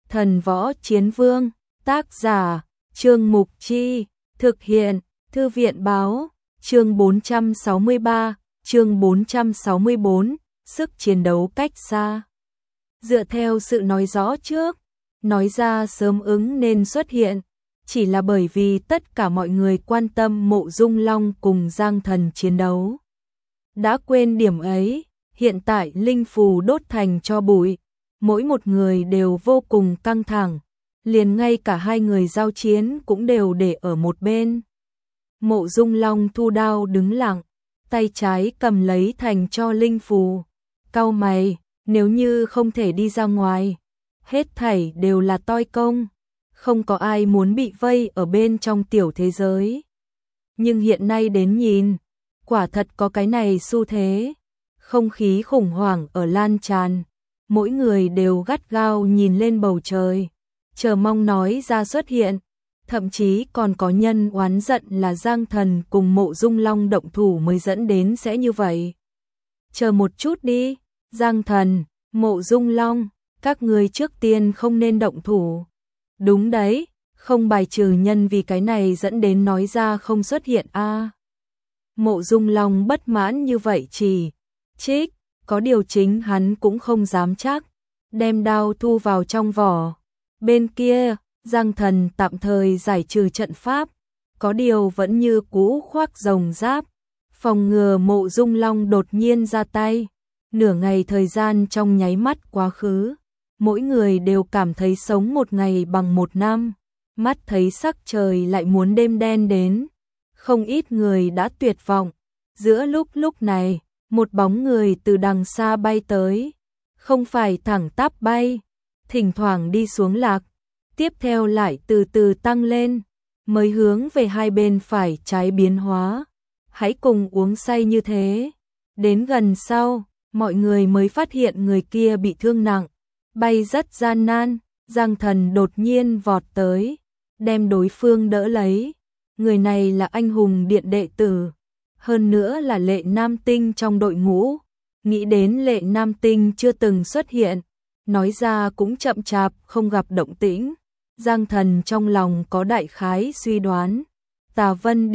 Thần Võ Chiến Vương, tác giả, Trương Mục Chi, thực hiện, Thư viện báo, chương 463, chương 464, sức chiến đấu cách xa. Dựa theo sự nói rõ trước, nói ra sớm ứng nên xuất hiện, chỉ là bởi vì tất cả mọi người quan tâm Mộ Dung Long cùng Giang Thần chiến đấu. Đã quên điểm ấy, hiện tại linh phù đốt thành tro bụi, mỗi một người đều vô cùng căng thẳng, liền ngay cả hai người giao chiến cũng đều để ở một bên. Mộ Dung Long thu đao đứng lặng, tay trái cầm lấy thành tro linh phù, cau mày, nếu như không thể đi ra ngoài, hết thảy đều là toi công, không có ai muốn bị vây ở bên trong tiểu thế giới. Nhưng hiện nay đến nhìn, quả thật có cái này xu thế, không khí khủng hoảng ở lan tràn, mỗi người đều gắt gao nhìn lên bầu trời, chờ mong nói ra xuất hiện, thậm chí còn có nhân oán giận là Giang Thần cùng Mộ Dung Long động thủ mới dẫn đến sẽ như vậy. Chờ một chút đi, Giang Thần, Mộ Dung Long, các người trước tiên không nên động thủ. Đúng đấy, không bài trừ nhân vì cái này dẫn đến nói ra không xuất hiện a. Mộ Dung Long bất mãn như vậy chỉ trích, có điều chính hắn cũng không dám chắc, đem đao thu vào trong vỏ. Bên kia, Giang Thần tạm thời giải trừ trận pháp, có điều vẫn như cũ khoác rồng giáp, phòng ngừa Mộ Dung Long đột nhiên ra tay. Nửa ngày thời gian trong nháy mắt quá khứ, mỗi người đều cảm thấy sống một ngày bằng một năm, mắt thấy sắc trời lại muốn đêm đen đến, không ít người đã tuyệt vọng. Giữa lúc này, một bóng người từ đằng xa bay tới, không phải thẳng tắp bay, thỉnh thoảng đi xuống lạc, tiếp theo lại từ từ tăng lên, mới hướng về hai bên phải trái biến hóa. Hãy cùng uống say như thế. Đến gần sau, mọi người mới phát hiện người kia bị thương nặng, bay rất gian nan. Giang Thần đột nhiên vọt tới, đem đối phương đỡ lấy. Người này là anh hùng điện đệ tử, hơn nữa là Lệ Nam Tinh trong đội ngũ. Nghĩ đến Lệ Nam Tinh chưa từng xuất hiện, nói ra cũng chậm chạp không gặp động tĩnh. Giang Thần trong lòng có đại khái suy đoán, Tà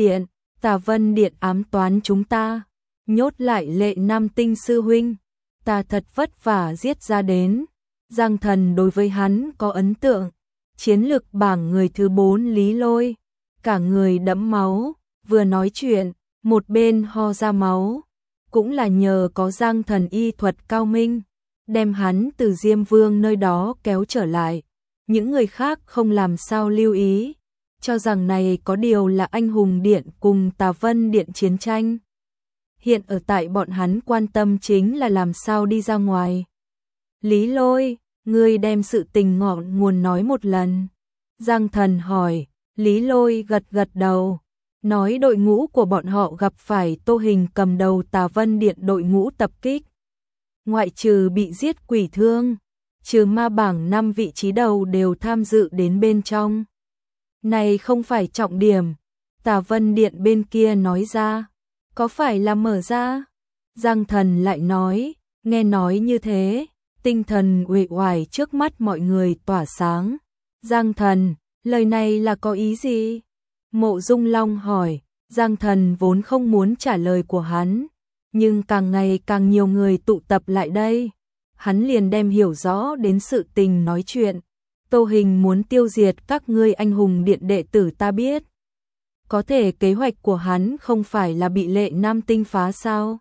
Vân Điện ám toán chúng ta, nhốt lại Lệ Nam Tinh sư huynh, ta thật vất vả giết ra đến. Giang Thần đối với hắn có ấn tượng, chiến lực bảng người thứ 4 Lý Lôi, cả người đẫm máu, vừa nói chuyện, một bên ho ra máu, cũng là nhờ có Giang Thần y thuật cao minh, đem hắn từ Diêm Vương nơi đó kéo trở lại. Những người khác không làm sao lưu ý, cho rằng này có điều là anh hùng điện cùng Tà Vân Điện chiến tranh. Hiện ở tại bọn hắn quan tâm chính là làm sao đi ra ngoài. Lý Lôi, ngươi đem sự tình ngọn nguồn nói một lần. Giang Thần hỏi. Lý Lôi gật gật đầu, nói đội ngũ của bọn họ gặp phải Tô Hình cầm đầu Tà Vân Điện đội ngũ tập kích. Ngoại trừ bị giết quỷ thương, trừ ma bảng 5 vị trí đầu đều tham dự đến bên trong. Này không phải trọng điểm, Tà Vân Điện bên kia nói ra, có phải là mở ra? Giang Thần lại nói, nghe nói như thế, tinh thần uể oải trước mắt mọi người tỏa sáng. Giang Thần, lời này là có ý gì? Mộ Dung Long hỏi. Giang Thần vốn không muốn trả lời của hắn, nhưng càng ngày càng nhiều người tụ tập lại đây, hắn liền đem hiểu rõ đến sự tình nói chuyện. Tô Hình muốn tiêu diệt các ngươi anh hùng điện đệ tử ta biết. Có thể kế hoạch của hắn không phải là bị Lệ Nam Tinh phá sao?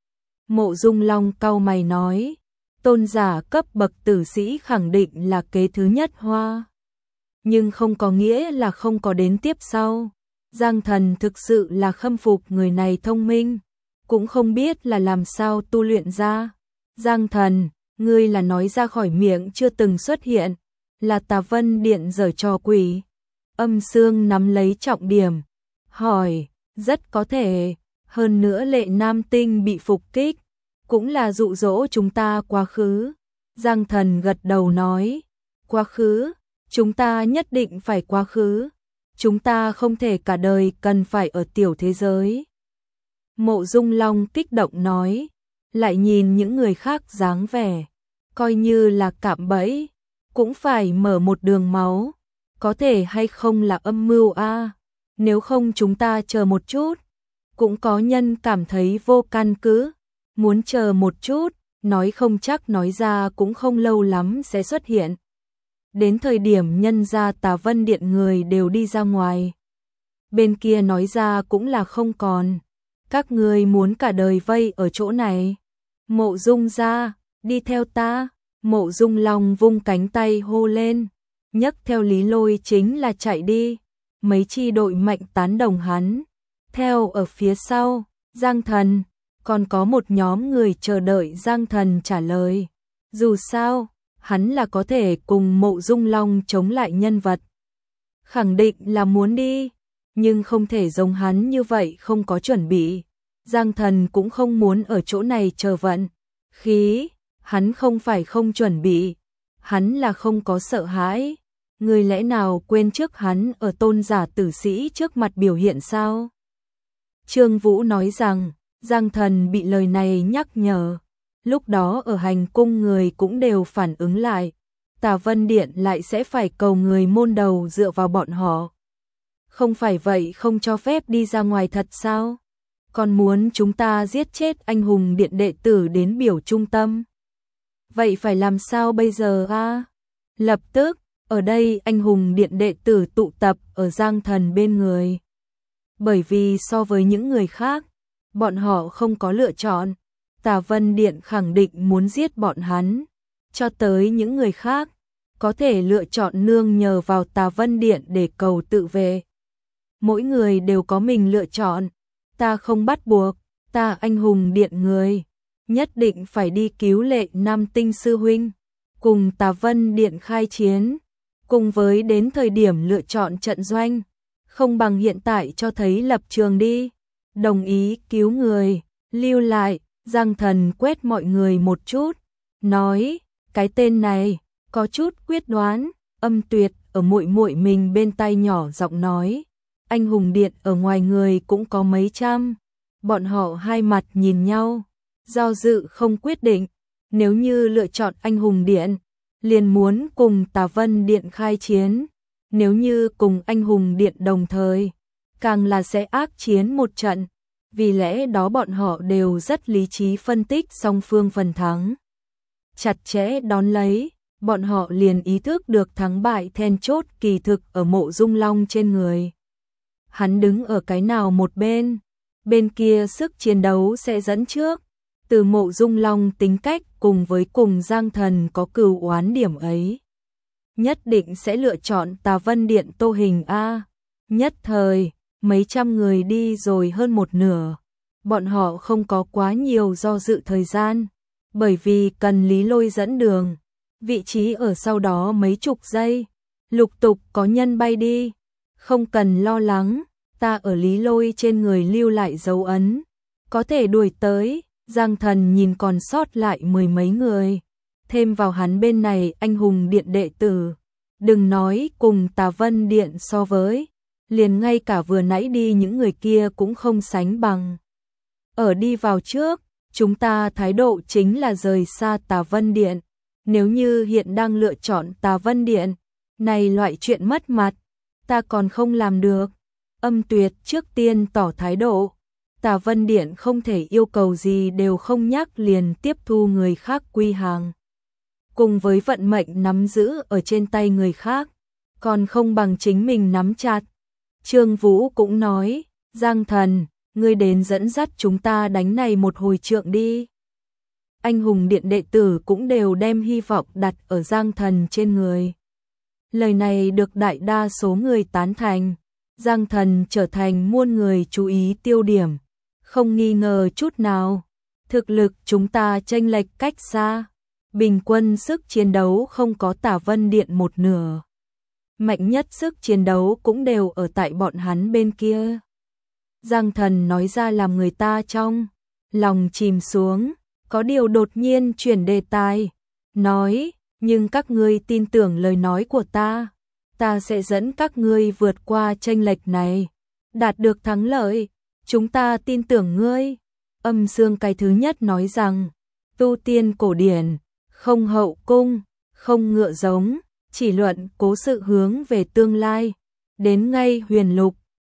Mộ Dung Long cau mày nói, tôn giả cấp bậc tử sĩ khẳng định là kế thứ nhất hoa, nhưng không có nghĩa là không có đến tiếp sau. Giang Thần thực sự là khâm phục người này thông minh, cũng không biết là làm sao tu luyện ra. Giang Thần, ngươi là nói ra khỏi miệng chưa từng xuất hiện, là Tà Vân Điện giở trò quỷ. Âm Sương nắm lấy trọng điểm, hỏi, rất có thể, hơn nữa Lệ Nam Tinh bị phục kích, cũng là dụ dỗ chúng ta quá khứ. Giang Thần gật đầu nói, quá khứ, chúng ta nhất định phải quá khứ, chúng ta không thể cả đời cần phải ở tiểu thế giới. Mộ Dung Long kích động nói, lại nhìn những người khác dáng vẻ, coi như là cạm bẫy, cũng phải mở một đường máu, có thể hay không là âm mưu a? Nếu không chúng ta chờ một chút. Cũng có nhân cảm thấy vô căn cứ, muốn chờ một chút, nói không chắc nói ra cũng không lâu lắm sẽ xuất hiện. Đến thời điểm nhân gia Tà Vân Điện người đều đi ra ngoài. Bên kia nói ra cũng là không còn. Các người muốn cả đời vây ở chỗ này. Mộ Dung ra, đi theo ta. Mộ Dung Long vung cánh tay hô lên. Nhấc theo Lý Lôi chính là chạy đi. Mấy chi đội mạnh tán đồng hắn. Theo ở phía sau, Giang Thần. Còn có một nhóm người chờ đợi Giang Thần trả lời. Dù sao, hắn là có thể cùng Mộ Dung Long chống lại nhân vật. Khẳng định là muốn đi, nhưng không thể giống hắn như vậy không có chuẩn bị. Giang Thần cũng không muốn ở chỗ này chờ vận khí, hắn không phải không chuẩn bị, hắn là không có sợ hãi. Người lẽ nào quên trước hắn ở tôn giả tử sĩ trước mặt biểu hiện sao? Trương Vũ nói rằng, Giang Thần bị lời này nhắc nhở. Lúc đó ở hành cung người cũng đều phản ứng lại. Tà Vân Điện lại sẽ phải cầu người môn đầu dựa vào bọn họ. Không phải vậy không cho phép đi ra ngoài thật sao? Còn muốn chúng ta giết chết anh hùng điện đệ tử đến biểu trung tâm. Vậy phải làm sao bây giờ a? Lập tức, ở đây anh hùng điện đệ tử tụ tập ở Giang Thần bên người. Bởi vì so với những người khác, bọn họ không có lựa chọn. Tà Vân Điện khẳng định muốn giết bọn hắn. Cho tới những người khác, có thể lựa chọn nương nhờ vào Tà Vân Điện để cầu tự vệ. Mỗi người đều có mình lựa chọn. Ta không bắt buộc, ta anh hùng điện người. Nhất định phải đi cứu Lệ Nam Tinh sư huynh. Cùng Tà Vân Điện khai chiến. Cùng với đến thời điểm lựa chọn trận doanh. Không bằng hiện tại cho thấy lập trường đi. Đồng ý cứu người, lưu lại. Giang Thần quét mọi người một chút. Nói, cái tên này, có chút quyết đoán. Âm Tuyệt ở muội muội mình bên tai nhỏ giọng nói. Anh hùng điện ở ngoài người cũng có mấy trăm. Bọn họ hai mặt nhìn nhau, do dự không quyết định. Nếu như lựa chọn anh hùng điện, liền muốn cùng Tà Vân Điện khai chiến. Nếu như cùng anh hùng điện đồng thời, càng là sẽ ác chiến một trận. Vì lẽ đó bọn họ đều rất lý trí phân tích song phương phần thắng. Chặt chẽ đón lấy, bọn họ liền ý thức được thắng bại then chốt kỳ thực ở Mộ Dung Long trên người. Hắn đứng ở cái nào một bên, bên kia sức chiến đấu sẽ dẫn trước. Từ Mộ Dung Long tính cách cùng với cùng Giang Thần có cừu oán điểm ấy. Nhất định sẽ lựa chọn Tà Vân Điện Tô Hình A. Nhất thời, mấy trăm người đi rồi hơn một nửa. Bọn họ không có quá nhiều do dự thời gian, bởi vì cần Lý Lôi dẫn đường. Vị trí ở sau đó mấy chục giây, lục tục có nhân bay đi. Không cần lo lắng, ta ở Lý Lôi trên người lưu lại dấu ấn. Có thể đuổi tới. Giang Thần nhìn còn sót lại mười mấy người. Thêm vào hắn bên này anh hùng điện đệ tử. Đừng nói cùng Tà Vân Điện so với. Liền ngay cả vừa nãy đi những người kia cũng không sánh bằng. Ở đi vào trước, chúng ta thái độ chính là rời xa Tà Vân Điện. Nếu như hiện đang lựa chọn Tà Vân Điện, này loại chuyện mất mặt, ta còn không làm được. Âm Tuyệt trước tiên tỏ thái độ. Tà Vân Điện không thể yêu cầu gì đều không nhắc liền tiếp thu người khác quy hàng. Cùng với vận mệnh nắm giữ ở trên tay người khác, còn không bằng chính mình nắm chặt. Trương Vũ cũng nói, Giang Thần, ngươi đến dẫn dắt chúng ta đánh này một hồi trượng đi. Anh hùng điện đệ tử cũng đều đem hy vọng đặt ở Giang Thần trên người. Lời này được đại đa số người tán thành. Giang Thần trở thành muôn người chú ý tiêu điểm. Không nghi ngờ chút nào. Thực lực chúng ta chênh lệch cách xa. Bình quân sức chiến đấu không có Tà Vân Điện một nửa. Mạnh nhất sức chiến đấu cũng đều ở tại bọn hắn bên kia. Giang Thần nói ra làm người ta trong lòng chìm xuống. Có điều đột nhiên chuyển đề tài. Nói, nhưng các ngươi tin tưởng lời nói của ta. Ta sẽ dẫn các ngươi vượt qua chênh lệch này. Đạt được thắng lợi. Chúng ta tin tưởng ngươi. Âm Dương cái thứ nhất nói rằng, tu tiên cổ điển, không hậu cung, không ngựa giống, chỉ luận cố sự hướng về tương lai. Đến ngay huyền lục,